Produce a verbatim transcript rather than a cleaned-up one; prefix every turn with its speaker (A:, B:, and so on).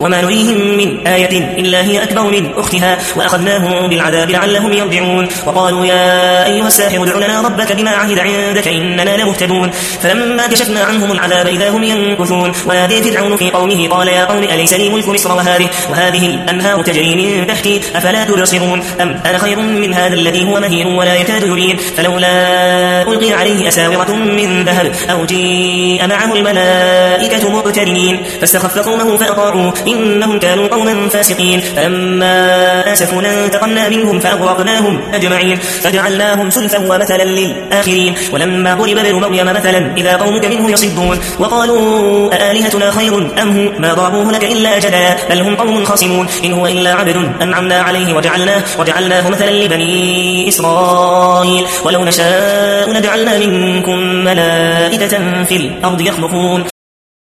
A: وما نريهم من آية إلا هي أكبر من أختها وأخذناهم بالعذاب لعلهم يرجعون وقالوا يا أيها الساحر ادع لنا ربك بما عهد عندك إننا لمهتدون فلما كشفنا عنهم العذاب إذا هم ينكثون ونادى فرعون في قومه قال يا قوم أليس لي ملك مصر وهذه وهذه الأنهار تجري من تحتي أفلا تبصرون أم أنا خير من هذا الذي هو مهين ولا يكاد يبين فلولا ألقي عليه أساورة من ذهب أو جيء معه الملائكة مقترنين فاستخف قومه فأطاعوه إنهم كانوا قوما فاسقين فلما آسفونا انتقمنا منهم فأغرقناهم أجمعين فجعلناهم سلفا ومثلا للآخرين ولما ضرب ابن مريم مثلا إذا قومك منه يصدون وقالوا أآلهتنا خير أم هو ما ضربوه لك إلا جدلا بل هم قوم خصمون إن هو إلا عبد أنعمنا عليه وجعلناه, وجعلناه مثلا لبني إسرائيل ولو نشاء لجعلنا منكم ملائكة في الأرض يخلقون